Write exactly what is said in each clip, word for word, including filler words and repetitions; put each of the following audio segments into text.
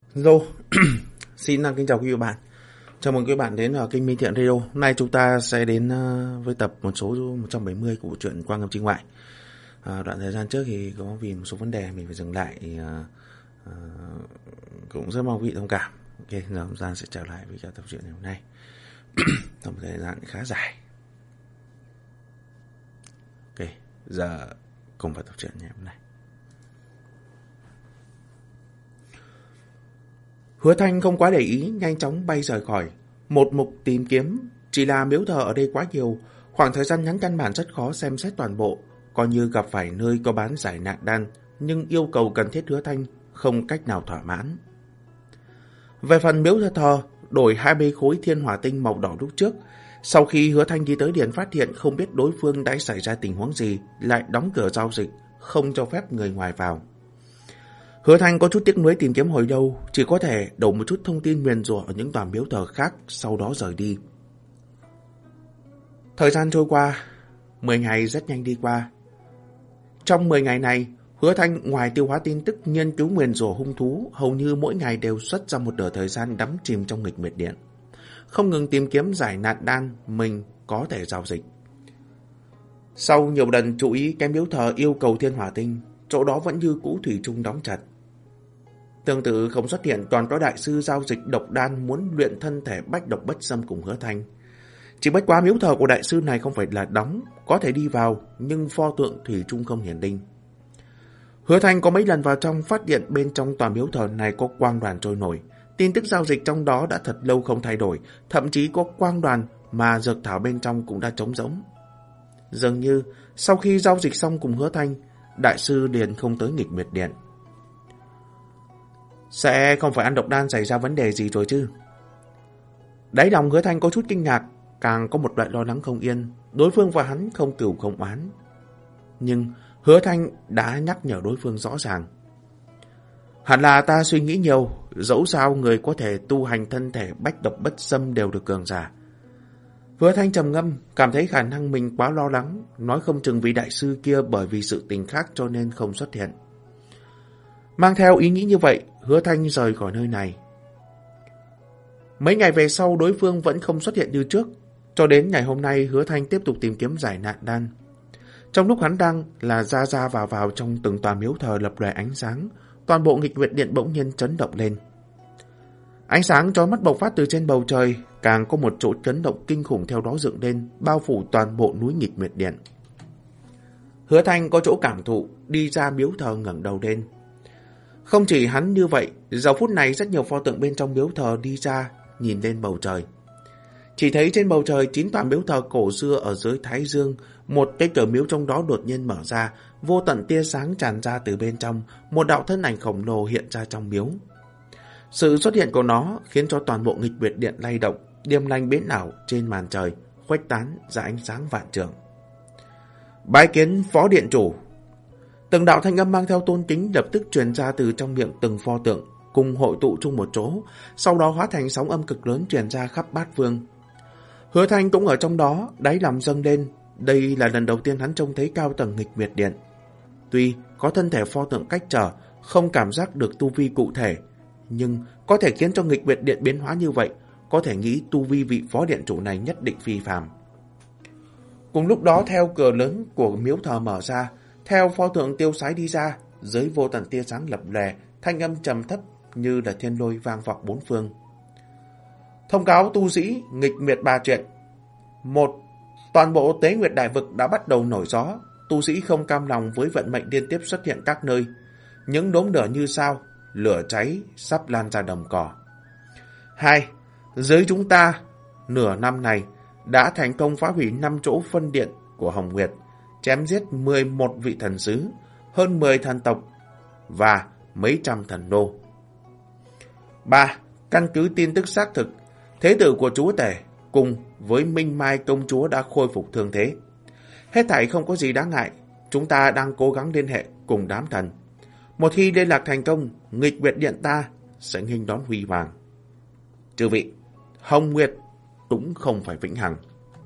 Hello, xin kính chào quý vị bạn. Chào mừng quý bạn đến ở kênh Minh Thiện Radio. Hôm nay chúng ta sẽ đến với tập một số một trăm bảy mươi của bộ truyện Quang Ngâm Tri Ngoại. À, đoạn thời gian trước thì có vì một số vấn đề mình phải dừng lại, thì, à, à, cũng rất mong quý vị thông cảm. Ok, giờ chúng ta sẽ trở lại với cả tập truyện ngày hôm nay. Trong một thời gian khá dài. Ok, giờ cùng vào tập truyện ngày hôm nay. Hứa Thanh không quá để ý, nhanh chóng bay rời khỏi. Một mục tìm kiếm, chỉ là miếu thờ ở đây quá nhiều, khoảng thời gian ngắn căn bản rất khó xem xét toàn bộ, coi như gặp phải nơi có bán giải nạn đan, nhưng yêu cầu cần thiết Hứa Thanh không cách nào thỏa mãn. Về phần miếu thờ thờ, đổi hai mươi khối thiên hỏa tinh màu đỏ lúc trước, sau khi Hứa Thanh đi tới điện phát hiện không biết đối phương đã xảy ra tình huống gì, lại đóng cửa giao dịch, không cho phép người ngoài vào. Hứa Thanh có chút tiếc nuối tìm kiếm hồi lâu, chỉ có thể đổ một chút thông tin nguyền rủa ở những tòa miếu thờ khác, sau đó rời đi. Thời gian trôi qua, mười ngày rất nhanh đi qua. Trong mười ngày này, Hứa Thanh ngoài tiêu hóa tin tức nghiên cứu nguyền rủa hung thú, hầu như mỗi ngày đều xuất ra một nửa thời gian đắm chìm trong nghịch nguyệt điện, không ngừng tìm kiếm giải nạn đan mình có thể giao dịch. Sau nhiều lần chú ý cái miếu thờ yêu cầu thiên hỏa tinh, chỗ đó vẫn như cũ thủy chung đóng chặt. Tương tự không xuất hiện toàn có đại sư giao dịch độc đan muốn luyện thân thể bách độc bất xâm cùng Hứa Thanh. Chỉ bất quá miếu thờ của đại sư này không phải là đóng, có thể đi vào, nhưng pho tượng thủy chung không hiển linh. Hứa Thanh có mấy lần vào trong phát hiện bên trong tòa miếu thờ này có quang đoàn trôi nổi. Tin tức giao dịch trong đó đã thật lâu không thay đổi, thậm chí có quang đoàn mà dược thảo bên trong cũng đã trống rỗng. Dường như sau khi giao dịch xong cùng Hứa Thanh, đại sư liền không tới nghịch nguyệt điện. Sẽ không phải ăn độc đan xảy ra vấn đề gì rồi chứ? Đáy lòng Hứa Thanh có chút kinh ngạc, càng có một loại lo lắng không yên. Đối phương và hắn không cừu không oán, nhưng Hứa Thanh đã nhắc nhở đối phương rõ ràng. Hẳn là ta suy nghĩ nhiều, dẫu sao người có thể tu hành thân thể bách độc bất xâm đều được cường giả. Hứa Thanh trầm ngâm, cảm thấy khả năng mình quá lo lắng, nói không chừng vị đại sư kia bởi vì sự tình khác cho nên không xuất hiện. Mang theo ý nghĩ như vậy, Hứa Thanh rời khỏi nơi này. Mấy ngày về sau đối phương vẫn không xuất hiện như trước, cho đến ngày hôm nay Hứa Thanh tiếp tục tìm kiếm giải nạn đan. Trong lúc hắn đang là ra ra vào vào trong từng tòa miếu thờ lập lòe ánh sáng, toàn bộ nghịch nguyệt điện bỗng nhiên chấn động lên. Ánh sáng chói mắt bộc phát từ trên bầu trời, càng có một chỗ chấn động kinh khủng theo đó dựng lên, bao phủ toàn bộ núi nghịch nguyệt điện. Hứa Thanh có chỗ cảm thụ, đi ra miếu thờ ngẩng đầu lên. Không chỉ hắn như vậy, giờ phút này rất nhiều pho tượng bên trong miếu thờ đi ra, nhìn lên bầu trời. Chỉ thấy trên bầu trời chín tòa miếu thờ cổ xưa ở dưới thái dương, một cái cửa miếu trong đó đột nhiên mở ra, vô tận tia sáng tràn ra từ bên trong, một đạo thân ảnh khổng lồ hiện ra trong miếu. Sự xuất hiện của nó khiến cho toàn bộ nghịch nguyệt điện lay động, điềm lành biến ảo trên màn trời, khuếch tán ra ánh sáng vạn trượng. Bái kiến phó điện chủ. Từng đạo thanh âm mang theo tôn kính lập tức truyền ra từ trong miệng từng pho tượng, cùng hội tụ chung một chỗ, sau đó hóa thành sóng âm cực lớn truyền ra khắp bát phương. Hứa Thanh cũng ở trong đó, đáy lòng dâng lên. Đây là lần đầu tiên hắn trông thấy cao tầng nghịch nguyệt điện. Tuy có thân thể pho tượng cách trở, không cảm giác được tu vi cụ thể, nhưng có thể khiến cho nghịch nguyệt điện biến hóa như vậy, có thể nghĩ tu vi vị phó điện chủ này nhất định phi phàm. Cùng lúc đó, theo cửa lớn của miếu thờ mở ra, theo pho tượng tiêu sái đi ra, dưới vô tận tia sáng lập lòe, thanh âm trầm thấp như là thiên lôi vang vọng bốn phương. Thông cáo tu sĩ nghịch nguyệt ba chuyện. Một, toàn bộ Tế Nguyệt Đại Vực đã bắt đầu nổi gió, tu sĩ không cam lòng với vận mệnh liên tiếp xuất hiện các nơi. Những đốm lửa như sao, lửa cháy sắp lan ra đồng cỏ. Hai, dưới chúng ta, nửa năm này đã thành công phá hủy năm chỗ phân điện của Hồng Nguyệt, chém giết mười một vị thần sứ, hơn mười thần tộc và mấy trăm thần nô. Ba, căn cứ tin tức xác thực, thế tử của chúa tể cùng với Minh Mai công chúa đã khôi phục thương thế. Hết thảy không có gì đáng ngại, chúng ta đang cố gắng liên hệ cùng đám thần. Một khi liên lạc thành công, nghịch nguyệt điện ta sẽ nghênh đón huy hoàng. Chư vị, Hồng Nguyệt cũng không phải vĩnh hằng.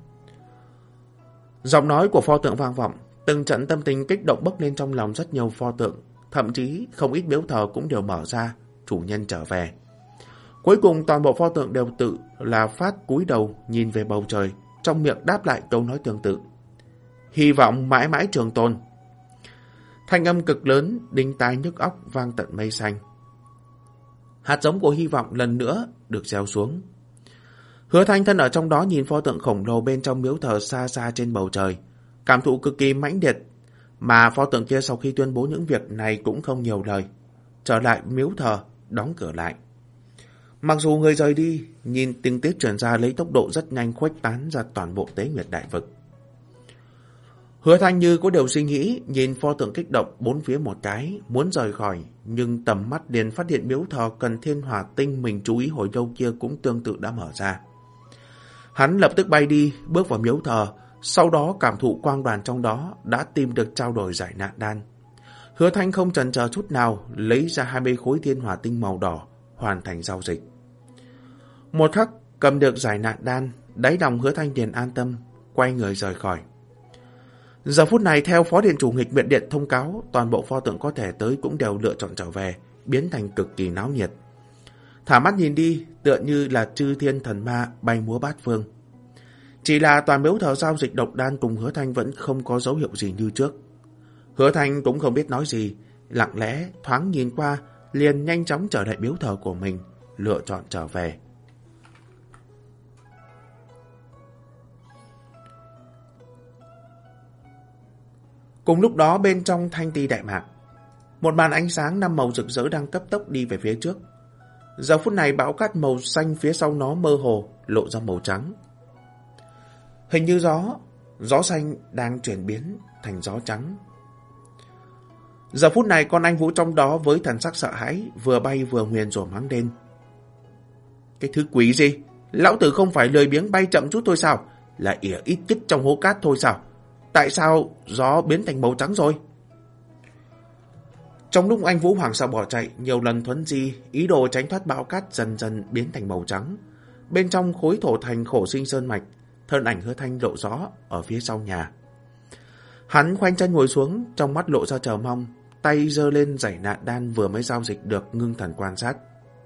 Giọng nói của pho tượng vang vọng, từng trận tâm tình kích động bốc lên trong lòng rất nhiều pho tượng, thậm chí không ít miếu thờ cũng đều mở ra, chủ nhân trở về. Cuối cùng toàn bộ pho tượng đều tự là phát cúi đầu nhìn về bầu trời, trong miệng đáp lại câu nói tương tự. Hy vọng mãi mãi trường tồn. Thanh âm cực lớn, đinh tai nhức óc vang tận mây xanh. Hạt giống của hy vọng lần nữa được gieo xuống. Hứa Thanh thân ở trong đó nhìn pho tượng khổng lồ bên trong miếu thờ xa xa trên bầu trời, cảm thụ cực kỳ mãnh liệt, mà pho tượng kia sau khi tuyên bố những việc này cũng không nhiều lời, trở lại miếu thờ, đóng cửa lại. Mặc dù người rời đi, nhìn tình tiết truyền ra lấy tốc độ rất nhanh khuếch tán ra toàn bộ Tế Nguyệt Đại Vực. Hứa Thanh như có điều suy nghĩ, nhìn pho tượng kích động bốn phía một cái, muốn rời khỏi, nhưng tầm mắt liền phát hiện miếu thờ Cần Thiên Hỏa Tinh mình chú ý hồi lâu kia cũng tương tự đã mở ra. Hắn lập tức bay đi, bước vào miếu thờ, sau đó cảm thụ quang đoàn trong đó đã tìm được trao đổi giải nạn đan. Hứa Thanh không chần chờ chút nào, lấy ra hai mươi khối thiên hỏa tinh màu đỏ, hoàn thành giao dịch. Một khắc cầm được giải nạn đan, đáy lòng Hứa Thanh liền an tâm, quay người rời khỏi. Giờ phút này theo Phó Điện Chủ Nghịch Viện Điện thông cáo, toàn bộ pho tượng có thể tới cũng đều lựa chọn trở về, biến thành cực kỳ náo nhiệt. Thả mắt nhìn đi, tựa như là chư thiên thần ma bay múa bát phương. Chỉ là toàn miếu thờ giao dịch độc đan cùng Hứa Thanh vẫn không có dấu hiệu gì như trước. Hứa Thanh cũng không biết nói gì, lặng lẽ thoáng nhìn qua, liền nhanh chóng trở lại miếu thờ của mình, lựa chọn trở về. Cùng lúc đó bên trong Thanh Ti Đại Mạc, một màn ánh sáng năm màu rực rỡ đang cấp tốc đi về phía trước. Giờ phút này bão cát màu xanh phía sau nó mơ hồ lộ ra màu trắng. Hình như gió, gió xanh đang chuyển biến thành gió trắng. Giờ phút này con anh Vũ trong đó với thần sắc sợ hãi vừa bay vừa nguyền rủa mắng lên. Cái thứ quỷ gì? Lão tử không phải lười biếng bay chậm chút thôi sao? Là ỉa ít chích trong hố cát thôi sao? Tại sao gió biến thành màu trắng rồi? Trong lúc anh Vũ hoảng sợ bỏ chạy, nhiều lần thuấn di, ý đồ tránh thoát bão cát dần dần biến thành màu trắng. Bên trong khối thổ thành Khổ Sinh Sơn Mạch, thân ảnh Hứa Thanh lộ rõ ở phía sau nhà. Hắn khoanh chân ngồi xuống, trong mắt lộ ra chờ mong, tay giơ lên giải nạn đan vừa mới giao dịch được, ngưng thần quan sát.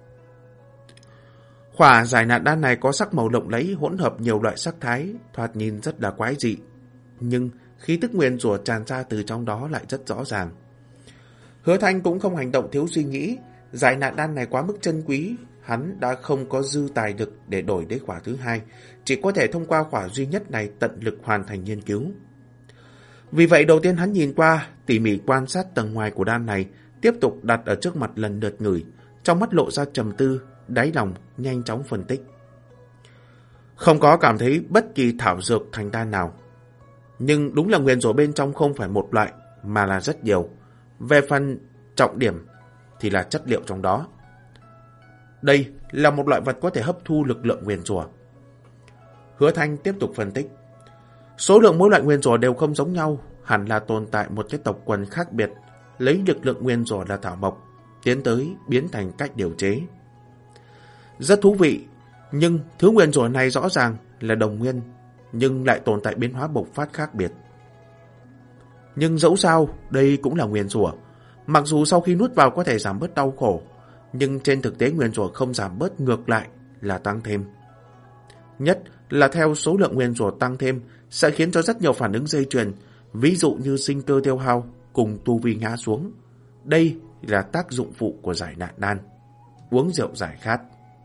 Khỏa giải nạn đan này có sắc màu lộng lẫy, hỗn hợp nhiều loại sắc thái, thoạt nhìn rất là quái dị, nhưng khí tức nguyền rủa tràn ra từ trong đó lại rất rõ ràng. Hứa Thanh cũng không hành động thiếu suy nghĩ, giải nạn đan này quá mức chân quý, hắn đã không có dư tài lực để đổi đến khỏa thứ hai, chỉ có thể thông qua khỏa duy nhất này tận lực hoàn thành nghiên cứu. Vì vậy đầu tiên hắn nhìn qua, tỉ mỉ quan sát tầng ngoài của đan này, tiếp tục đặt ở trước mặt lần lượt ngửi, trong mắt lộ ra trầm tư, đáy lòng nhanh chóng phân tích. Không có cảm thấy bất kỳ thảo dược thành đan nào, nhưng đúng là nguyền rủa bên trong không phải một loại mà là rất nhiều. Về phần trọng điểm thì là chất liệu trong đó. Đây là một loại vật có thể hấp thu lực lượng nguyền rủa. Hứa Thanh tiếp tục phân tích. Số lượng mỗi loại nguyền rủa đều không giống nhau, hẳn là tồn tại một cái tộc quần khác biệt, lấy lực lượng nguyền rủa là thảo mộc, tiến tới biến thành cách điều chế. Rất thú vị, nhưng thứ nguyền rủa này rõ ràng là đồng nguyên, nhưng lại tồn tại biến hóa bộc phát khác biệt. Nhưng dẫu sao, đây cũng là nguyền rủa. Mặc dù sau khi nuốt vào có thể giảm bớt đau khổ, nhưng trên thực tế nguyền rủa không giảm bớt, ngược lại là tăng thêm. Nhất là theo số lượng nguyền rủa tăng thêm sẽ khiến cho rất nhiều phản ứng dây chuyền, ví dụ như sinh cơ tiêu hao cùng tu vi ngã xuống. Đây là tác dụng phụ của giải nạn đan. Uống rượu giải khát.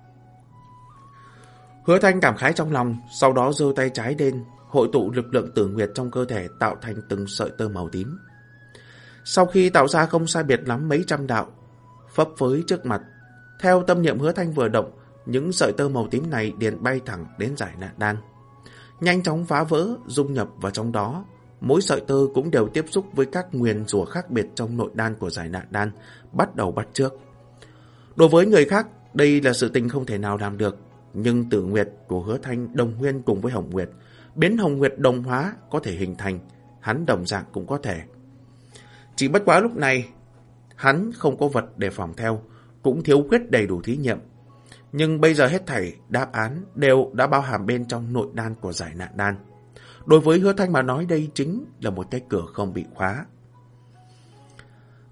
Hứa Thanh cảm khái trong lòng, sau đó giơ tay trái lên, hội tụ lực lượng tử nguyệt trong cơ thể tạo thành từng sợi tơ màu tím. Sau khi tạo ra không sai biệt lắm mấy trăm đạo, phấp phới trước mặt, theo tâm niệm Hứa Thanh vừa động, những sợi tơ màu tím này liền bay thẳng đến giải nạn đan, nhanh chóng phá vỡ, dung nhập vào trong đó. Mỗi sợi tơ cũng đều tiếp xúc với các nguyền rủa khác biệt trong nội đan của giải nạn đan, bắt đầu bắt chước. Đối với người khác, đây là sự tình không thể nào làm được, nhưng tử nguyệt của Hứa Thanh đồng nguyên cùng với hồng nguyệt, biến hồng nguyệt đồng hóa có thể hình thành, hắn đồng dạng cũng có thể. Chỉ bất quá lúc này, hắn không có vật để phòng theo, cũng thiếu khuyết đầy đủ thí nghiệm. Nhưng bây giờ hết thảy đáp án đều đã bao hàm bên trong nội đan của giải nạn đan. Đối với Hứa Thanh mà nói, đây chính là một cái cửa không bị khóa.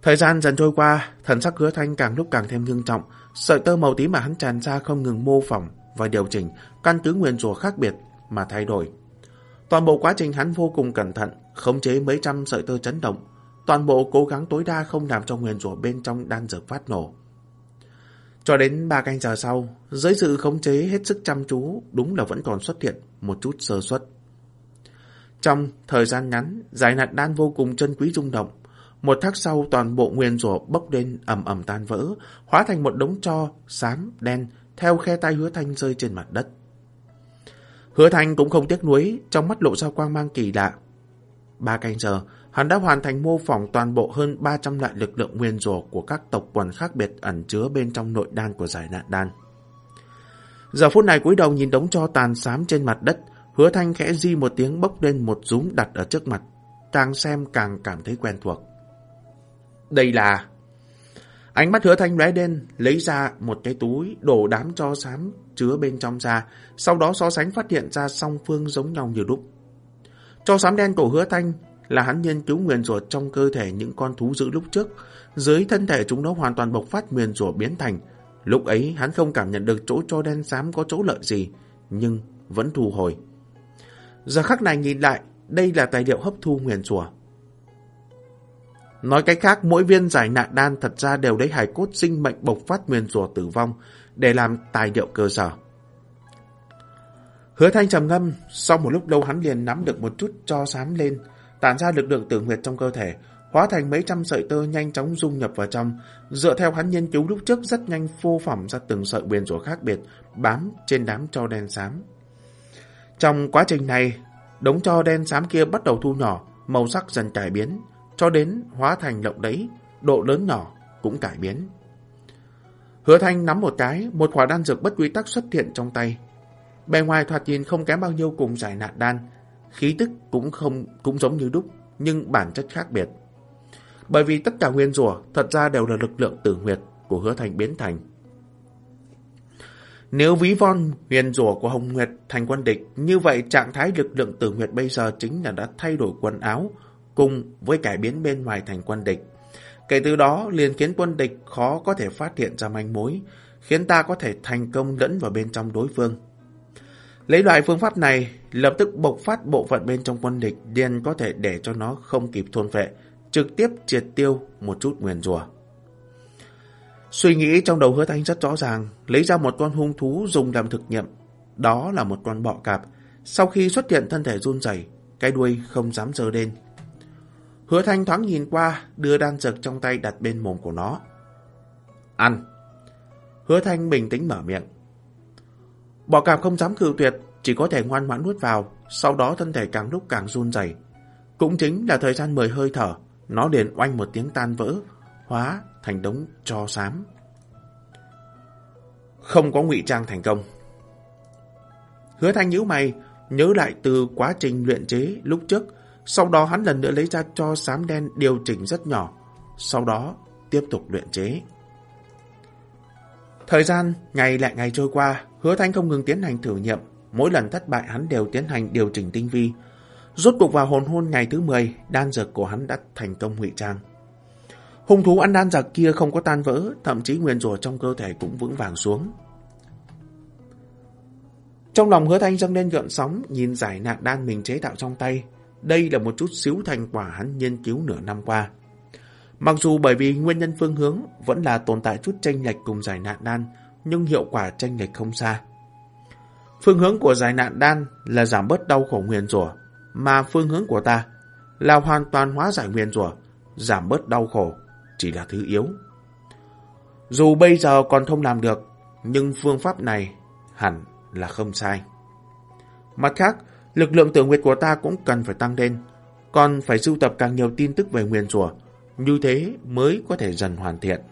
Thời gian dần trôi qua, thần sắc Hứa Thanh càng lúc càng thêm nghiêm trọng, sợi tơ màu tím mà hắn tràn ra không ngừng mô phỏng và điều chỉnh căn cứ nguyền rủa khác biệt mà thay đổi. Toàn bộ quá trình hắn vô cùng cẩn thận, khống chế mấy trăm sợi tơ chấn động, toàn bộ cố gắng tối đa không làm cho nguyền rủa bên trong đan dược phát nổ. Cho đến ba canh giờ sau, dưới sự khống chế hết sức chăm chú, đúng là vẫn còn xuất hiện một chút sơ suất. Trong thời gian ngắn, giải nạn đan vô cùng chân quý rung động. Một khắc sau, toàn bộ nguyền rủa bốc lên ầm ầm tan vỡ, hóa thành một đống tro xám đen theo khe tay Hứa Thanh rơi trên mặt đất. Hứa Thanh cũng không tiếc nuối, trong mắt lộ ra quang mang kỳ lạ. Ba canh giờ, hắn đã hoàn thành mô phỏng toàn bộ hơn ba trăm loại lực lượng nguyền rủa của các tộc quần khác biệt ẩn chứa bên trong nội đan của giải nạn đan. Giờ phút này cúi đầu nhìn đống tro tàn xám trên mặt đất, Hứa Thanh khẽ di một tiếng bốc lên một rúm đặt ở trước mặt, càng xem càng cảm thấy quen thuộc. Đây là... Ánh mắt Hứa Thanh lóe lên, lấy ra một cái túi đổ đám tro xám chứa bên trong ra, sau đó so sánh phát hiện ra song phương giống nhau như đúc. Tro xám đen của Hứa Thanh là hắn nghiên cứu nguyền rủa trong cơ thể những con thú dữ lúc trước, dưới thân thể chúng nó hoàn toàn bộc phát nguyền rủa biến thành. Lúc ấy hắn không cảm nhận được chỗ tro đen xám có chỗ lợi gì, nhưng vẫn thu hồi. Giờ khắc này nhìn lại, đây là tài liệu hấp thu nguyền rủa. Nói cách khác, mỗi viên giải nạn đan thật ra đều lấy hài cốt sinh mệnh bộc phát nguyền rủa tử vong để làm tài liệu cơ sở. Hứa Thanh trầm ngâm, sau một lúc lâu hắn liền nắm được một chút tro xám lên, tản ra lực lượng tử nguyệt trong cơ thể, hóa thành mấy trăm sợi tơ nhanh chóng dung nhập vào trong, dựa theo hắn nghiên cứu lúc trước rất nhanh phô phỏng ra từng sợi nguyền rủa khác biệt bám trên đám tro đen xám. Trong quá trình này, đống tro đen xám kia bắt đầu thu nhỏ, màu sắc dần cải biến, cho đến hóa thành lộng lẫy, độ lớn nhỏ cũng cải biến. Hứa Thanh nắm một cái, một quả đan dược bất quy tắc xuất hiện trong tay. Bề ngoài thoạt nhìn không kém bao nhiêu cùng giải nạn đan, khí tức cũng không cũng giống như đúc, nhưng bản chất khác biệt. Bởi vì tất cả nguyên rủa thật ra đều là lực lượng tử huyệt của Hứa Thanh biến thành. Nếu ví von huyền rủa của Hồng Nguyệt thành quân địch, như vậy trạng thái lực lượng tử huyệt bây giờ chính là đã thay đổi quần áo, cùng với cải biến bên ngoài thành quân địch. Kể từ đó liền khiến quân địch khó có thể phát hiện ra manh mối, khiến ta có thể thành công lẫn vào bên trong đối phương. Lấy loại phương pháp này, lập tức bộc phát bộ phận bên trong quân địch, liền có thể để cho nó không kịp thôn phệ, trực tiếp triệt tiêu một chút nguyền rủa. Suy nghĩ trong đầu Hứa Thanh rất rõ ràng, lấy ra một con hung thú dùng làm thực nghiệm. Đó là một con bọ cạp, sau khi xuất hiện thân thể run rẩy, cái đuôi không dám giơ lên. Hứa Thanh thoáng nhìn qua, đưa đan dược trong tay đặt bên mồm của nó. Ăn! Hứa Thanh bình tĩnh mở miệng. Bọ cạp không dám cự tuyệt, chỉ có thể ngoan ngoãn nuốt vào, sau đó thân thể càng lúc càng run rẩy. Cũng chính là thời gian mười hơi thở, nó liền oanh một tiếng tan vỡ, hóa thành đống tro xám. Không có ngụy trang thành công. Hứa Thanh nhíu mày, nhớ lại từ quá trình luyện chế lúc trước, sau đó hắn lần nữa lấy ra tro xám đen điều chỉnh rất nhỏ, sau đó tiếp tục luyện chế. Thời gian ngày lại ngày trôi qua, Hứa Thanh không ngừng tiến hành thử nghiệm, mỗi lần thất bại hắn đều tiến hành điều chỉnh tinh vi. Rốt cuộc vào hồn hôn ngày thứ mười, đan dược của hắn đã thành công ngụy trang. Hung thú ăn đan dược kia không có tan vỡ, thậm chí nguyền rủa trong cơ thể cũng vững vàng xuống. Trong lòng Hứa Thanh dâng lên gợn sóng, nhìn giải nạn đan mình chế tạo trong tay. Đây là một chút xíu thành quả hắn nghiên cứu nửa năm qua. Mặc dù bởi vì nguyên nhân phương hướng vẫn là tồn tại chút chênh lệch cùng giải nạn đan, nhưng hiệu quả chênh lệch không xa. Phương hướng của giải nạn đan là giảm bớt đau khổ nguyền rủa, mà phương hướng của ta là hoàn toàn hóa giải nguyền rủa, giảm bớt đau khổ chỉ là thứ yếu. Dù bây giờ còn không làm được, nhưng phương pháp này hẳn là không sai. Mặt khác, lực lượng tử nguyệt của ta cũng cần phải tăng lên, còn phải sưu tập càng nhiều tin tức về nguyền rủa, như thế mới có thể dần hoàn thiện.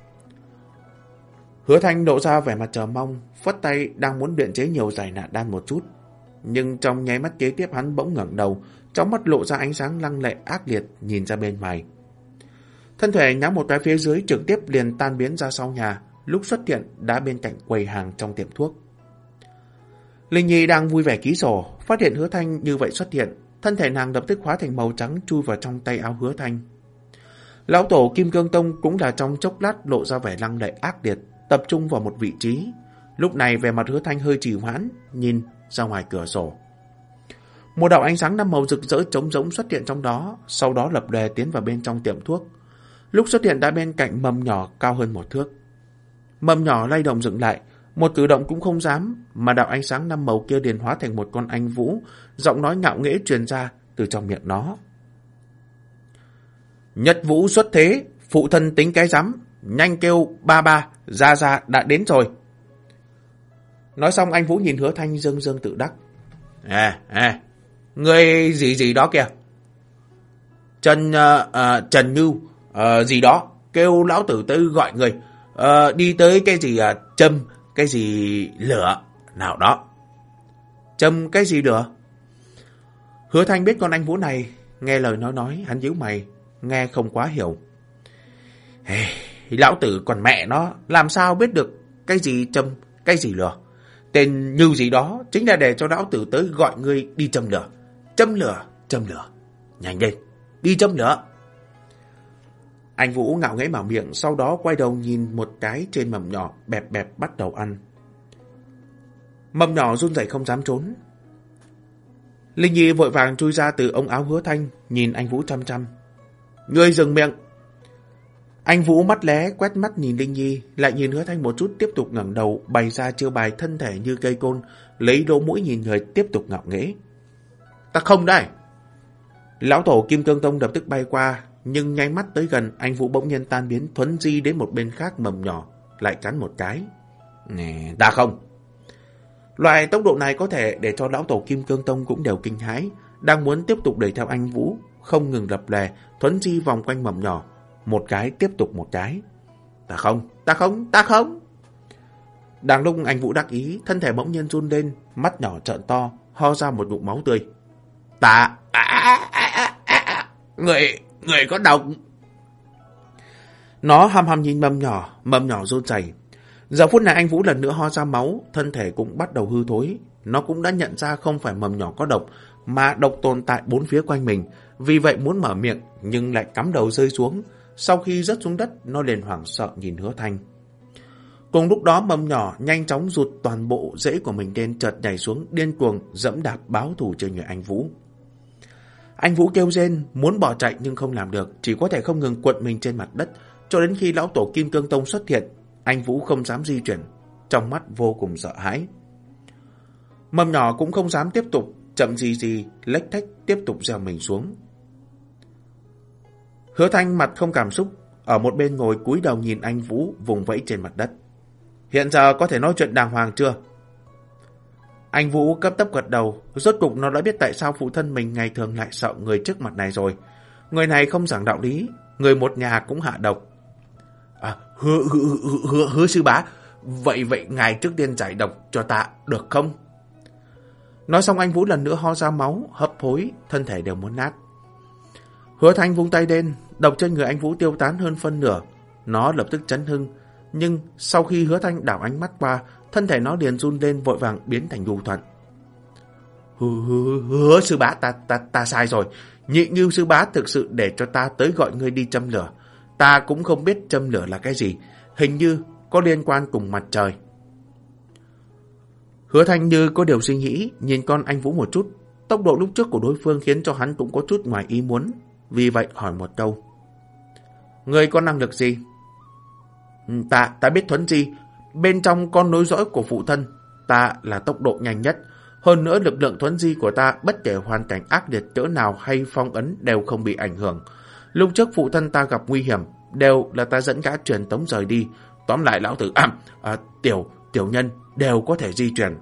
Hứa Thanh lộ ra vẻ mặt chờ mong, phất tay đang muốn luyện chế nhiều giải nạn đan một chút, nhưng trong nháy mắt kế tiếp hắn bỗng ngẩng đầu, trong mắt lộ ra ánh sáng lăng lệ ác liệt nhìn ra bên ngoài. Thân thể nhắm một cái phía dưới trực tiếp liền tan biến ra sau nhà, lúc xuất hiện đã bên cạnh quầy hàng trong tiệm thuốc. Linh Nhi đang vui vẻ ký sổ, phát hiện Hứa Thanh như vậy xuất hiện, thân thể nàng lập tức hóa thành màu trắng chui vào trong tay áo Hứa Thanh. Lão tổ Kim Cương Tông cũng là trong chốc lát lộ ra vẻ lăng lệ ác liệt, tập trung vào một vị trí. Lúc này vẻ mặt Hứa Thanh hơi trì hoãn, nhìn ra ngoài cửa sổ. Một đạo ánh sáng năm màu rực rỡ trống rỗng xuất hiện trong đó, sau đó lập lòe tiến vào bên trong tiệm thuốc. Lúc xuất hiện đã bên cạnh mầm nhỏ cao hơn một thước. Mầm nhỏ lay động dựng lại, một cử động cũng không dám, mà đạo ánh sáng năm màu kia liền hóa thành một con anh vũ, giọng nói ngạo nghễ truyền ra từ trong miệng nó. Nhật Vũ xuất thế, phụ thân tính cái rắm, nhanh kêu ba ba, Gia Gia đã đến rồi. Nói xong anh Vũ nhìn Hứa Thanh dương dương tự đắc. À, à, người gì gì đó kìa. Trần, uh, uh, Trần Như, uh, gì đó, kêu lão tử tới gọi người, uh, đi tới cái gì uh, châm, cái gì lửa, nào đó. Châm cái gì lửa? Hứa Thanh biết con anh Vũ này, nghe lời nói nói, hắn nhíu mày, nghe không quá hiểu. Hey, lão tử còn mẹ nó, làm sao biết được cái gì châm, cái gì lửa? Tên Như gì đó chính là để cho lão tử tới gọi ngươi đi châm lửa. Châm lửa, châm lửa. Nhanh lên, đi châm lửa. Anh Vũ ngạo nghễ mở miệng, sau đó quay đầu nhìn một cái trên mầm nhỏ, bẹp bẹp bắt đầu ăn. Mầm nhỏ run rẩy không dám trốn. Linh Nhi vội vàng chui ra từ ống áo Hứa Thanh, nhìn anh Vũ chăm chăm. Ngươi dừng miệng. Anh Vũ mắt lé quét mắt nhìn Linh Nhi, lại nhìn Hứa Thanh một chút, tiếp tục ngẩng đầu bày ra chiêu bài thân thể như cây côn, lấy lỗ mũi nhìn người, tiếp tục ngạo nghễ. Ta không đây. Lão tổ Kim Cương Tông lập tức bay qua, nhưng nháy mắt tới gần, anh Vũ bỗng nhiên tan biến, thuấn di đến một bên khác mầm nhỏ, lại cắn một cái. Nè, ta không. Loại tốc độ này có thể để cho lão tổ Kim Cương Tông cũng đều kinh hãi, đang muốn tiếp tục đuổi theo anh Vũ, không ngừng lập lè, thuấn di vòng quanh mầm nhỏ, một cái tiếp tục một cái. Ta không, ta không, ta không. Đang lúc anh Vũ đắc ý, thân thể bỗng nhiên run lên, mắt nhỏ trợn to, ho ra một ngụm máu tươi. Ta, à, à, à, à, à. người, người có độc. Nó hăm hăm nhìn mầm nhỏ, mầm nhỏ run rẩy. Giờ phút này anh Vũ lần nữa ho ra máu, thân thể cũng bắt đầu hư thối. Nó cũng đã nhận ra không phải mầm nhỏ có độc, mà độc tồn tại bốn phía quanh mình. Vì vậy muốn mở miệng, nhưng lại cắm đầu rơi xuống. Sau khi rớt xuống đất, nó liền hoảng sợ nhìn Hứa Thanh. Cùng lúc đó mầm nhỏ nhanh chóng rụt toàn bộ rễ của mình lên, chợt nhảy xuống, điên cuồng dẫm đạp báo thù trên người anh Vũ. Anh Vũ kêu rên, muốn bỏ chạy nhưng không làm được, chỉ có thể không ngừng quật mình trên mặt đất, cho đến khi lão tổ Kim Cương Tông xuất hiện. Anh Vũ không dám di chuyển, trong mắt vô cùng sợ hãi. Mầm nhỏ cũng không dám tiếp tục, chậm gì gì, lách thách tiếp tục gieo mình xuống. Hứa Thanh mặt không cảm xúc, ở một bên ngồi cúi đầu nhìn anh Vũ vùng vẫy trên mặt đất. Hiện giờ có thể nói chuyện đàng hoàng chưa? Anh Vũ cấp tấp gật đầu, rốt cục nó đã biết tại sao phụ thân mình ngày thường lại sợ người trước mặt này rồi. Người này không giảng đạo lý, người một nhà cũng hạ độc. À, hứa, hứa, hứa, hứa, hứa sư bá, vậy vậy ngài trước tiên giải độc cho ta được không? Nói xong anh Vũ lần nữa ho ra máu, hấp hối, thân thể đều muốn nát. Hứa Thanh vung tay lên, độc trên người anh Vũ tiêu tán hơn phân nửa. Nó lập tức chấn hưng, nhưng sau khi Hứa Thanh đảo ánh mắt qua, thân thể nó liền run lên, vội vàng biến thành nhu thuận. Hứa, hứa, hứa sư bá, ta, ta, ta sai rồi. Nhị Ngưu sư bá thực sự để cho ta tới gọi ngươi đi châm lửa. Ta cũng không biết châm lửa là cái gì, hình như có liên quan cùng mặt trời. Hứa Thanh như có điều suy nghĩ, nhìn con anh Vũ một chút. Tốc độ lúc trước của đối phương khiến cho hắn cũng có chút ngoài ý muốn, vì vậy hỏi một câu. Ngươi có năng lực gì? Ta, ta biết thuấn di, bên trong con nối dõi của phụ thân, ta là tốc độ nhanh nhất. Hơn nữa lực lượng thuấn di của ta bất kể hoàn cảnh ác liệt cỡ nào hay phong ấn đều không bị ảnh hưởng. Lúc trước phụ thân ta gặp nguy hiểm, đều là ta dẫn gã truyền tống rời đi. Tóm lại lão tử, à, à, tiểu, tiểu nhân đều có thể di chuyển.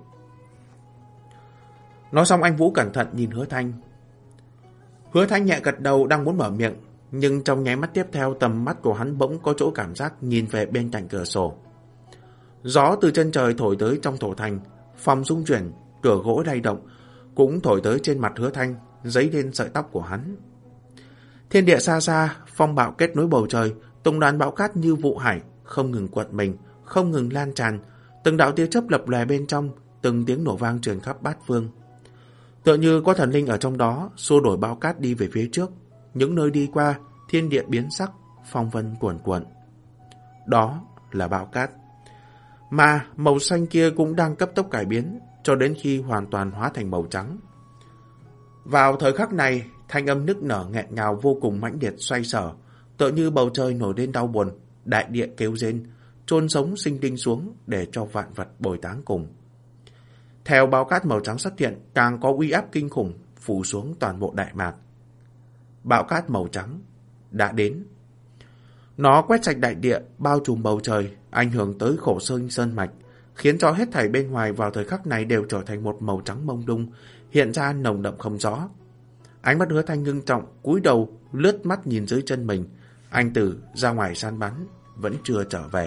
Nói xong anh Vũ cẩn thận nhìn Hứa Thanh. Hứa Thanh nhẹ gật đầu đang muốn mở miệng, nhưng trong nháy mắt tiếp theo tầm mắt của hắn bỗng có chỗ cảm giác nhìn về bên cạnh cửa sổ. Gió từ chân trời thổi tới trong thổ thành, phòng rung chuyển, cửa gỗ lay động, cũng thổi tới trên mặt Hứa Thanh, dấy lên sợi tóc của hắn. Thiên địa xa xa, phong bạo kết nối bầu trời, từng đoàn bão cát như vụ hải, không ngừng quật mình, không ngừng lan tràn, từng đạo tia chớp lập lòe bên trong, từng tiếng nổ vang truyền khắp bát phương. Tựa như có thần linh ở trong đó, xua đổi bão cát đi về phía trước, những nơi đi qua, thiên địa biến sắc, phong vân cuồn cuộn. Đó là bão cát. Mà màu xanh kia cũng đang cấp tốc cải biến cho đến khi hoàn toàn hóa thành màu trắng. Vào thời khắc này, thanh âm nức nở nghẹn ngào vô cùng mãnh liệt xoay sở, tựa như bầu trời nổi lên đau buồn, đại địa kêu rên, chôn sống sinh linh xuống để cho vạn vật bồi táng cùng. Theo bão cát màu trắng xuất hiện, càng có uy áp kinh khủng phủ xuống toàn bộ Đại Mạc. Bão cát màu trắng đã đến. Nó quét sạch đại địa, bao trùm bầu trời, ảnh hưởng tới Khổ Sơn sơn mạch, khiến cho hết thảy bên ngoài vào thời khắc này đều trở thành một màu trắng mông lung, hiện ra nồng đậm không rõ. Ánh mắt Hứa Thanh ngưng trọng, cúi đầu lướt mắt nhìn dưới chân mình. Anh Tử ra ngoài săn bắn, vẫn chưa trở về.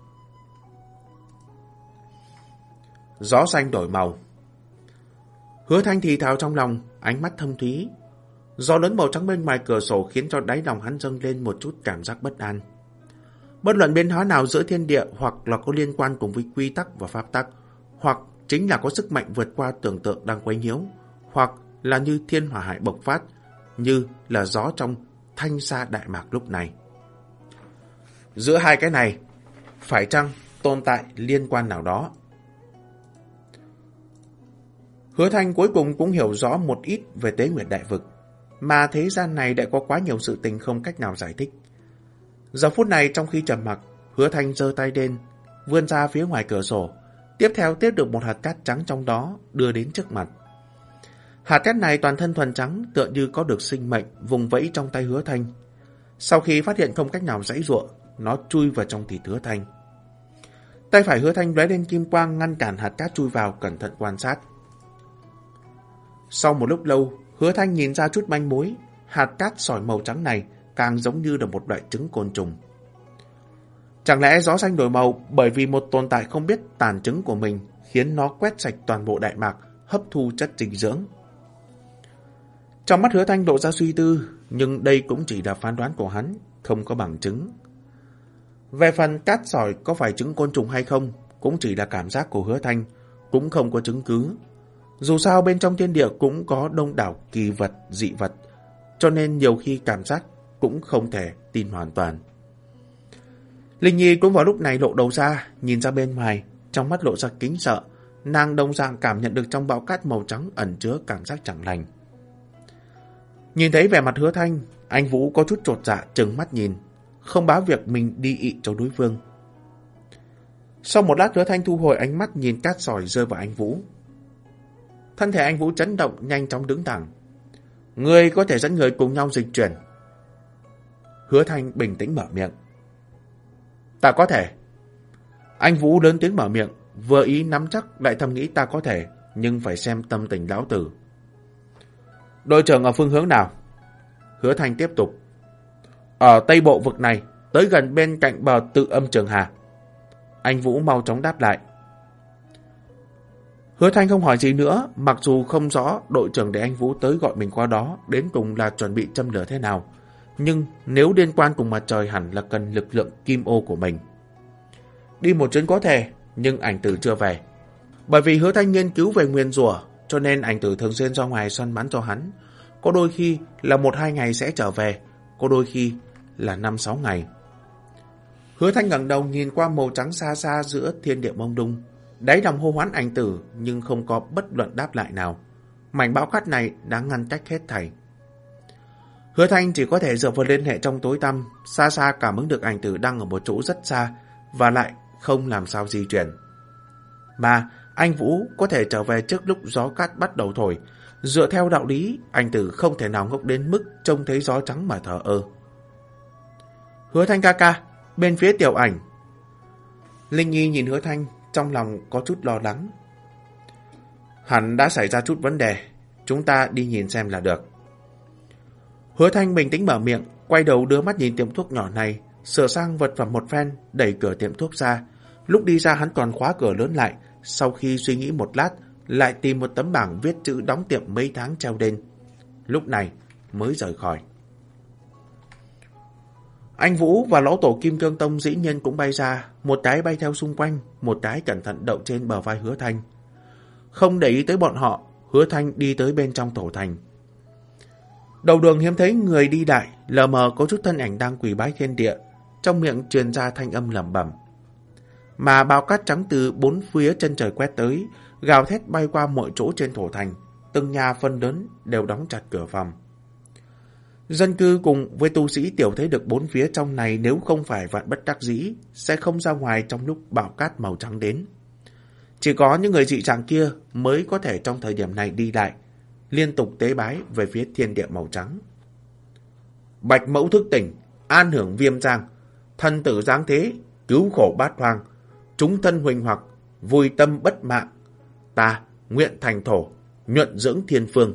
Gió xanh đổi màu. Hứa Thanh thì thào trong lòng, ánh mắt thâm thúy. Gió lớn màu trắng bên ngoài cửa sổ khiến cho đáy lòng hắn dâng lên một chút cảm giác bất an. Bất luận biến hóa nào giữa thiên địa hoặc là có liên quan cùng với quy tắc và pháp tắc, hoặc chính là có sức mạnh vượt qua tưởng tượng đang quấy nhiễu, hoặc là như thiên hỏa hải bộc phát, như là gió trong thanh sa Đại Mạc lúc này. Giữa hai cái này, phải chăng tồn tại liên quan nào đó? Hứa Thanh cuối cùng cũng hiểu rõ một ít về Tế Nguyệt Đại Vực, mà thế gian này đã có quá nhiều sự tình không cách nào giải thích. Giờ phút này trong khi trầm mặc, Hứa Thanh giơ tay lên, vươn ra phía ngoài cửa sổ, tiếp theo tiếp được một hạt cát trắng trong đó đưa đến trước mặt. Hạt cát này toàn thân thuần trắng, tựa như có được sinh mệnh, vùng vẫy trong tay Hứa Thanh. Sau khi phát hiện không cách nào giãy giụa, nó chui vào trong thịt Hứa Thanh. Tay phải Hứa Thanh lóe lên kim quang ngăn cản hạt cát chui vào, cẩn thận quan sát. Sau một lúc lâu, Hứa Thanh nhìn ra chút manh mối, hạt cát sỏi màu trắng này càng giống như là một loại trứng côn trùng. Chẳng lẽ gió xanh đổi màu bởi vì một tồn tại không biết tàn trứng của mình khiến nó quét sạch toàn bộ Đại Mạc, hấp thu chất dinh dưỡng? Trong mắt Hứa Thanh lộ ra suy tư, nhưng đây cũng chỉ là phán đoán của hắn, không có bằng chứng. Về phần cát sỏi có phải trứng côn trùng hay không, cũng chỉ là cảm giác của Hứa Thanh, cũng không có chứng cứ. Dù sao bên trong thiên địa cũng có đông đảo kỳ vật, dị vật, cho nên nhiều khi cảm giác cũng không thể tin hoàn toàn. Linh Nhi cũng vào lúc này lộ đầu ra, nhìn ra bên ngoài, trong mắt lộ ra kính sợ, nàng đồng dạng cảm nhận được trong bão cát màu trắng ẩn chứa cảm giác chẳng lành. Nhìn thấy vẻ mặt Hứa Thanh, anh Vũ có chút chột dạ trừng mắt nhìn, không báo việc mình đi ị cho đối phương. Sau một lát Hứa Thanh thu hồi ánh mắt nhìn cát sỏi rơi vào anh Vũ. Thân thể anh Vũ chấn động, nhanh chóng đứng thẳng. Ngươi có thể dẫn người cùng nhau dịch chuyển. Hứa Thanh bình tĩnh mở miệng. Ta có thể. Anh Vũ lớn tiếng mở miệng, vừa ý nắm chắc lại thầm nghĩ ta có thể, nhưng phải xem tâm tình lão tử. Đội trưởng ở phương hướng nào? Hứa Thanh tiếp tục. Ở tây bộ vực này, tới gần bên cạnh bờ Tự Âm Trường Hà. Anh Vũ mau chóng đáp lại. Hứa Thanh không hỏi gì nữa, mặc dù không rõ đội trưởng để anh Vũ tới gọi mình qua đó đến cùng là chuẩn bị châm lửa thế nào, nhưng nếu liên quan cùng mặt trời hẳn là cần lực lượng kim ô của mình. Đi một chuyến có thể, nhưng ảnh tử chưa về. Bởi vì Hứa Thanh nghiên cứu về nguyên rủa, cho nên ảnh tử thường xuyên ra ngoài săn bắn cho hắn. Có đôi khi là một hai ngày sẽ trở về, có đôi khi là năm sáu ngày. Hứa Thanh ngẩng đầu nhìn qua màu trắng xa xa giữa thiên địa mông lung, đáy lòng hô hoán ảnh tử nhưng không có bất luận đáp lại nào. Mảnh bão cát này đã ngăn cách hết thảy. Hứa Thanh chỉ có thể dựa vào liên hệ trong tối tăm, xa xa cảm ứng được ảnh tử đang ở một chỗ rất xa và lại không làm sao di chuyển. Mà anh Vũ có thể trở về trước lúc gió cát bắt đầu thổi. Dựa theo đạo lý, ảnh tử không thể nào ngốc đến mức trông thấy gió trắng mà thờ ơ. Hứa Thanh ca ca, bên phía Tiểu Ảnh. Linh Nhi nhìn Hứa Thanh, trong lòng có chút lo lắng. Hẳn đã xảy ra chút vấn đề, chúng ta đi nhìn xem là được. Hứa Thanh bình tĩnh mở miệng, quay đầu đưa mắt nhìn tiệm thuốc nhỏ này, sửa sang vật phẩm một phen, đẩy cửa tiệm thuốc ra. Lúc đi ra hắn còn khóa cửa lớn lại, sau khi suy nghĩ một lát, lại tìm một tấm bảng viết chữ đóng tiệm mấy tháng treo lên. Lúc này mới rời khỏi. Anh Vũ và lão tổ Kim Cương Tông dĩ nhiên cũng bay ra, một cái bay theo xung quanh, một cái cẩn thận đậu trên bờ vai Hứa Thanh. Không để ý tới bọn họ, Hứa Thanh đi tới bên trong tổ thành. Đầu đường hiếm thấy người đi đại, lờ mờ có chút thân ảnh đang quỳ bái thiên địa, trong miệng truyền ra thanh âm lẩm bẩm. Mà bao cát trắng từ bốn phía chân trời quét tới, gào thét bay qua mọi chỗ trên thổ thành, từng nhà phân lớn đều đóng chặt cửa phòng. Dân cư cùng với tu sĩ tiểu thấy được bốn phía trong này nếu không phải vạn bất đắc dĩ, sẽ không ra ngoài trong lúc bão cát màu trắng đến. Chỉ có những người dị trạng kia mới có thể trong thời điểm này đi đại, liên tục tế bái về phía thiên địa màu trắng. Bạch mẫu thức tỉnh, an hưởng viêm giang, thân tử giáng thế, cứu khổ bát hoang, chúng thân huỳnh hoặc, vui tâm bất mạng, ta nguyện thành thổ, nhuận dưỡng thiên phương.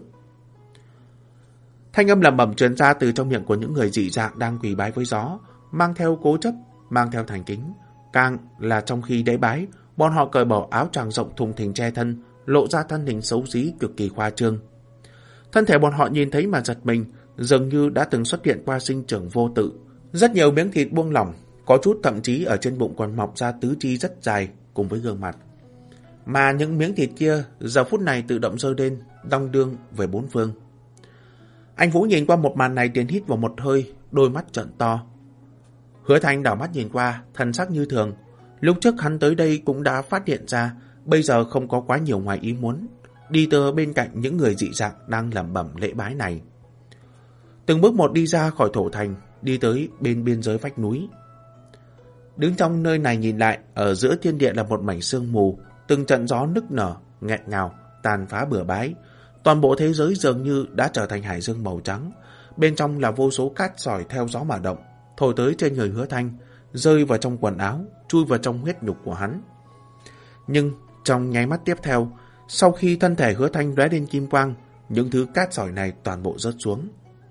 Thanh âm lẩm bẩm truyền ra từ trong miệng của những người dị dạng đang quỳ bái với gió, mang theo cố chấp, mang theo thành kính. Càng là trong khi đế bái, bọn họ cởi bỏ áo choàng rộng thùng thình che thân, lộ ra thân hình xấu xí cực kỳ khoa trương. Thân thể bọn họ nhìn thấy mà giật mình, dường như đã từng xuất hiện qua sinh trưởng vô tự. Rất nhiều miếng thịt buông lỏng, có chút thậm chí ở trên bụng còn mọc ra tứ chi rất dài cùng với gương mặt. Mà những miếng thịt kia giờ phút này tự động rơi lên, đong đưa về bốn phương. Anh Vũ nhìn qua một màn này liền hít vào một hơi, đôi mắt trợn to. Hứa Thanh đảo mắt nhìn qua, thần sắc như thường. Lúc trước hắn tới đây cũng đã phát hiện ra, bây giờ không có quá nhiều ngoài ý muốn. Đi từ bên cạnh những người dị dạng đang lẩm bẩm lễ bái này. Từng bước một đi ra khỏi thổ thành, đi tới bên biên giới vách núi. Đứng trong nơi này nhìn lại, ở giữa thiên địa là một mảnh sương mù, từng trận gió nức nở, nghẹn ngào, tàn phá bừa bãi. Toàn bộ thế giới dường như đã trở thành hải dương màu trắng. Bên trong là vô số cát sỏi theo gió mà động, thổi tới trên người Hứa Thanh, rơi vào trong quần áo, chui vào trong huyết nhục của hắn. Nhưng trong nháy mắt tiếp theo, sau khi thân thể Hứa Thanh lóe lên kim quang, những thứ cát sỏi này toàn bộ rớt xuống.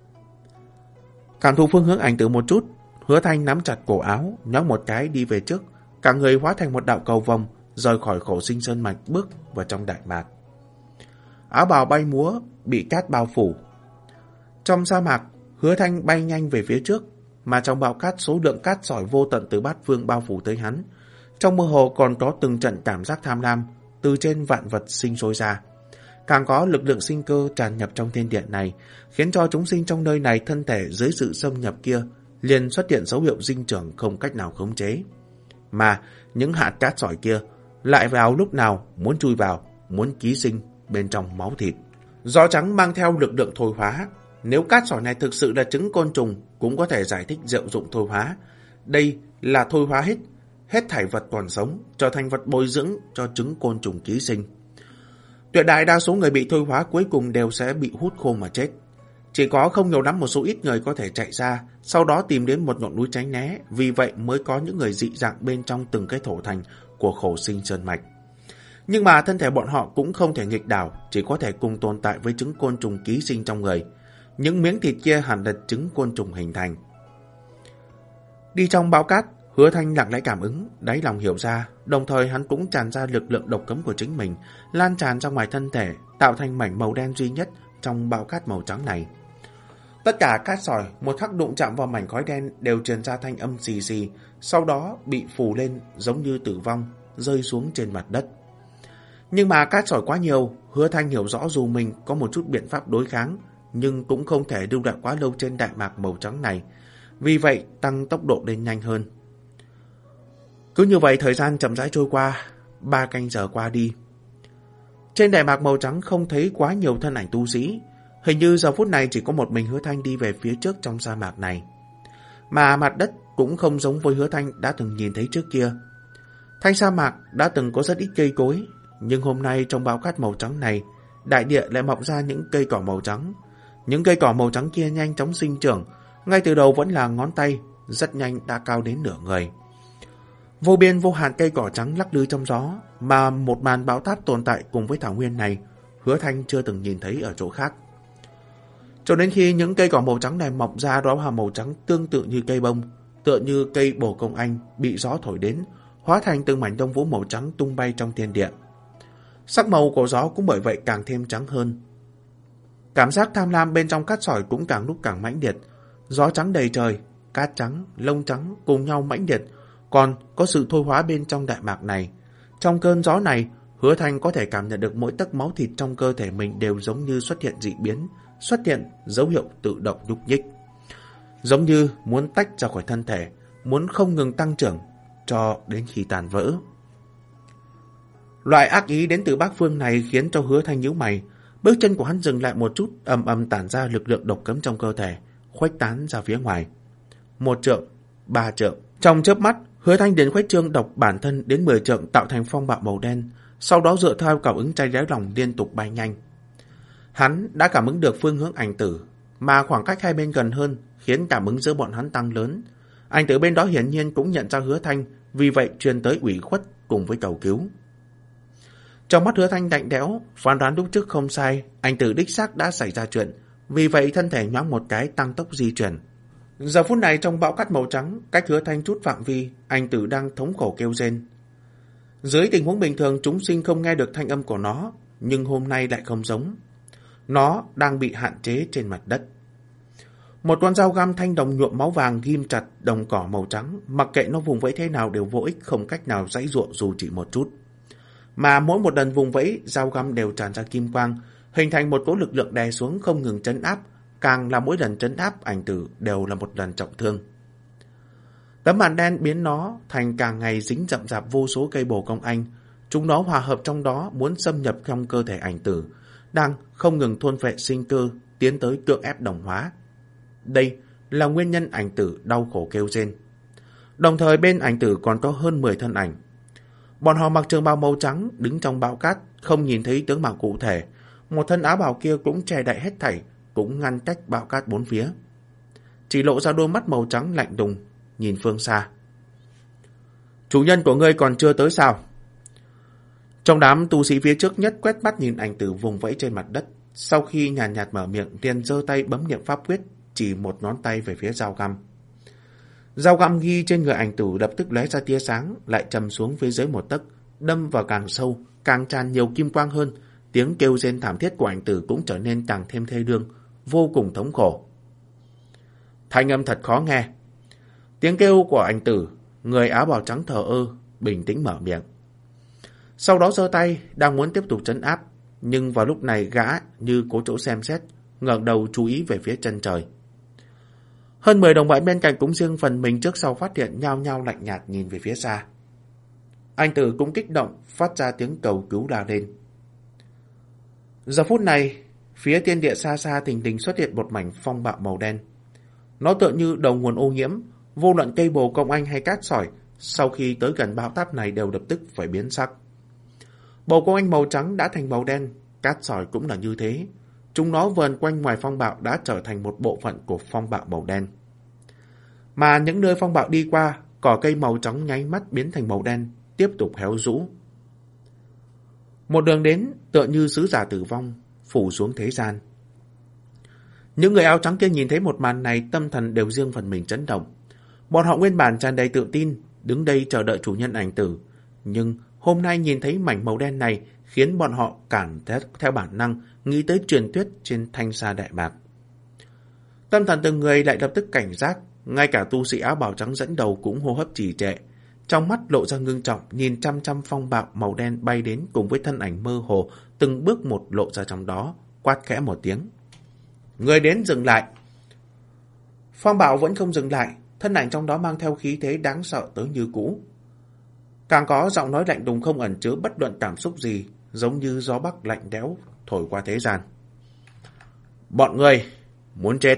Cảm thụ phương hướng ảnh từ một chút, Hứa Thanh nắm chặt cổ áo, nhón một cái đi về trước, cả người hóa thành một đạo cầu vồng, rời khỏi Khổ Sinh Sơn mạch bước vào trong đại mạc. Áo bào bay múa, bị cát bao phủ. Trong sa mạc, Hứa Thanh bay nhanh về phía trước, mà trong bão cát số lượng cát sỏi vô tận từ bát phương bao phủ tới hắn. Trong mơ hồ còn có từng trận cảm giác tham lam từ trên vạn vật sinh sôi ra. Càng có lực lượng sinh cơ tràn nhập trong thiên địa này, khiến cho chúng sinh trong nơi này thân thể dưới sự xâm nhập kia liền xuất hiện dấu hiệu dinh trưởng không cách nào khống chế. Mà những hạt cát sỏi kia lại vào lúc nào muốn chui vào, muốn ký sinh bên trong máu thịt. Gió trắng mang theo lực lượng thôi hóa. Nếu cát sỏi này thực sự là trứng côn trùng, cũng có thể giải thích diệu dụng thôi hóa. Đây là thôi hóa hết, hết thảy vật còn sống, trở thành vật bồi dưỡng cho trứng côn trùng ký sinh. Tuyệt đại đa số người bị thôi hóa cuối cùng đều sẽ bị hút khô mà chết. Chỉ có không nhiều lắm một số ít người có thể chạy ra, sau đó tìm đến một ngọn núi tránh né, vì vậy mới có những người dị dạng bên trong từng cái thổ thành của Khổ Sinh Sơn mạch. Nhưng mà thân thể bọn họ cũng không thể nghịch đảo, chỉ có thể cùng tồn tại với trứng côn trùng ký sinh trong người. Những miếng thịt kia hẳn là trứng côn trùng hình thành. Đi trong bão cát, Hứa Thanh lặng lẽ cảm ứng, đáy lòng hiểu ra, đồng thời hắn cũng tràn ra lực lượng độc cấm của chính mình, lan tràn ra ngoài thân thể, tạo thành mảnh màu đen duy nhất trong bão cát màu trắng này. Tất cả cát sỏi một khắc đụng chạm vào mảnh khói đen đều truyền ra thanh âm xì xì, sau đó bị phủ lên giống như tử vong, rơi xuống trên mặt đất. Nhưng mà cát sỏi quá nhiều, Hứa Thanh hiểu rõ dù mình có một chút biện pháp đối kháng, nhưng cũng không thể lưu lại quá lâu trên đại mạc màu trắng này, vì vậy tăng tốc độ lên nhanh hơn. Cứ như vậy thời gian chậm rãi trôi qua, ba canh giờ qua đi. Trên đại mạc màu trắng không thấy quá nhiều thân ảnh tu sĩ, hình như giờ phút này chỉ có một mình Hứa Thanh đi về phía trước trong sa mạc này. Mà mặt đất cũng không giống với Hứa Thanh đã từng nhìn thấy trước kia. Thanh sa mạc đã từng có rất ít cây cối, nhưng hôm nay trong bão cát màu trắng này, đại địa lại mọc ra những cây cỏ màu trắng. Những cây cỏ màu trắng kia nhanh chóng sinh trưởng, ngay từ đầu vẫn là ngón tay, rất nhanh đã cao đến nửa người. Vô biên vô hạn cây cỏ trắng lắc lư trong gió, mà một màn bão táp tồn tại cùng với thảo nguyên này, Hứa Thanh chưa từng nhìn thấy ở chỗ khác. Cho đến khi những cây cỏ màu trắng này mọc ra đóa hoa màu trắng tương tự như cây bông, tựa như cây bồ công anh bị gió thổi đến, hóa thành từng mảnh lông vũ màu trắng tung bay trong thiên địa. Sắc màu của gió cũng bởi vậy càng thêm trắng hơn. Cảm giác tham lam bên trong cát sỏi cũng càng lúc càng mãnh liệt. Gió trắng đầy trời, cát trắng, lông trắng cùng nhau mãnh liệt, còn có sự thôi hóa bên trong đại mạc này. Trong cơn gió này, Hứa Thanh có thể cảm nhận được mỗi tấc máu thịt trong cơ thể mình đều giống như xuất hiện dị biến, xuất hiện dấu hiệu tự động nhúc nhích, giống như muốn tách ra khỏi thân thể, muốn không ngừng tăng trưởng cho đến khi tàn vỡ. Loại ác ý đến từ bác phương này khiến cho Hứa Thanh nhíu mày. Bước chân của hắn dừng lại một chút, ầm ầm tản ra lực lượng độc cấm trong cơ thể, khuếch tán ra phía ngoài. Một trượng, ba trượng. Trong chớp mắt, Hứa Thanh đến khuếch trương độc bản thân đến mười trượng, tạo thành phong bạo màu đen. Sau đó dựa theo cảm ứng cháy đáy lòng liên tục bay nhanh. Hắn đã cảm ứng được phương hướng ảnh tử, mà khoảng cách hai bên gần hơn khiến cảm ứng giữa bọn hắn tăng lớn. Ảnh tử bên đó hiển nhiên cũng nhận ra Hứa Thanh, vì vậy truyền tới ủy khuất cùng với cầu cứu. Trong mắt Hứa Thanh lạnh lẽo, phán đoán lúc trước không sai, ảnh tử đích xác đã xảy ra chuyện, vì vậy thân thể nhoáng một cái tăng tốc di chuyển. Giờ phút này trong bão cát màu trắng, cách Hứa Thanh chút phạm vi, ảnh tử đang thống khổ kêu rên. Dưới tình huống bình thường chúng sinh không nghe được thanh âm của nó, nhưng hôm nay lại không giống. Nó đang bị hạn chế trên mặt đất. Một con dao găm thanh đồng nhuộm máu vàng ghim chặt đồng cỏ màu trắng, mặc kệ nó vùng vẫy thế nào đều vô ích, không cách nào giãy giụa dù chỉ một chút. Mà mỗi một lần vùng vẫy, dao găm đều tràn ra kim quang, hình thành một cỗ lực lượng đè xuống không ngừng trấn áp, càng là mỗi lần trấn áp ảnh tử đều là một lần trọng thương. Tấm màn đen biến nó thành càng ngày dính rậm rạp vô số cây bồ công anh, chúng nó hòa hợp trong đó muốn xâm nhập trong cơ thể ảnh tử, đang không ngừng thôn phệ sinh cơ, tiến tới cưỡng ép đồng hóa. Đây là nguyên nhân ảnh tử đau khổ kêu rên. Đồng thời bên ảnh tử còn có hơn mười thân ảnh. Bọn họ mặc trường bào màu trắng, đứng trong bão cát, không nhìn thấy tướng mạo cụ thể. Một thân áo bào kia cũng che đậy hết thảy, cũng ngăn cách bão cát bốn phía. Chỉ lộ ra đôi mắt màu trắng lạnh lùng, nhìn phương xa. Chủ nhân của ngươi còn chưa tới sao? Trong đám tu sĩ phía trước nhất quét mắt nhìn ảnh tử vùng vẫy trên mặt đất. Sau khi nhàn nhạt, nhạt mở miệng, liền giơ tay bấm niệm pháp quyết, chỉ một ngón tay về phía dao găm. Dao găm ghi trên người ảnh tử lập tức lóe ra tia sáng, lại chầm xuống phía dưới một tấc, đâm vào càng sâu, càng tràn nhiều kim quang hơn. Tiếng kêu rên thảm thiết của ảnh tử cũng trở nên càng thêm thê lương, vô cùng thống khổ. Thanh âm thật khó nghe. Tiếng kêu của ảnh tử, người áo bào trắng thờ ơ, bình tĩnh mở miệng. Sau đó giơ tay, đang muốn tiếp tục trấn áp, nhưng vào lúc này gã như cố chỗ xem xét, ngẩng đầu chú ý về phía chân trời. Hơn mười đồng bạn bên cạnh cũng riêng phần mình trước sau phát hiện, nhao nhao lạnh nhạt nhìn về phía xa. Anh tử cũng kích động, phát ra tiếng cầu cứu la lên. Giờ phút này, phía thiên địa xa xa thình lình xuất hiện một mảnh phong bạo màu đen. Nó tựa như đầu nguồn ô nhiễm, vô luận cây bồ công anh hay cát sỏi, sau khi tới gần bão táp này đều lập tức phải biến sắc. Bồ công anh màu trắng đã thành màu đen, cát sỏi cũng là như thế. Chúng nó vờn quanh ngoài phong bạo đã trở thành một bộ phận của phong bạo màu đen. Mà những nơi phong bạo đi qua, cỏ cây màu trắng nháy mắt biến thành màu đen, tiếp tục héo rũ. Một đường đến tựa như sứ giả tử vong, phủ xuống thế gian. Những người áo trắng kia nhìn thấy một màn này, tâm thần đều riêng phần mình chấn động. Bọn họ nguyên bản tràn đầy tự tin, đứng đây chờ đợi chủ nhân ảnh tử. Nhưng hôm nay nhìn thấy mảnh màu đen này khiến bọn họ cảm theo, theo bản năng nghĩ tới truyền thuyết trên thanh sa đại bạc. Tâm thần từng người lại lập tức cảnh giác, ngay cả tu sĩ áo bào trắng dẫn đầu cũng hô hấp trì trệ. Trong mắt lộ ra ngưng trọng, nhìn chăm chăm phong bạo màu đen bay đến cùng với thân ảnh mơ hồ, từng bước một lộ ra trong đó, quát khẽ một tiếng. Người đến dừng lại. Phong bạo vẫn không dừng lại, thân ảnh trong đó mang theo khí thế đáng sợ tới như cũ. Càng có giọng nói lạnh lùng không ẩn chứa bất luận cảm xúc gì, giống như gió bắc lạnh lẽo thổi qua thế gian. Bọn người muốn chết.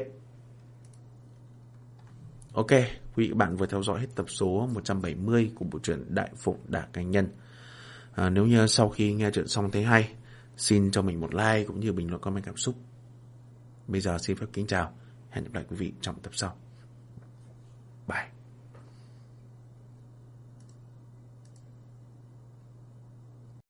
Ok, quý vị bạn vừa theo dõi hết tập số một trăm bảy mươi của bộ truyện Đại Phụng Đả Canh Nhân. À, nếu như sau khi nghe chuyện xong thấy hay, xin cho mình một like cũng như bình luận comment cảm xúc. Bây giờ xin phép kính chào, hẹn gặp lại quý vị trong tập sau.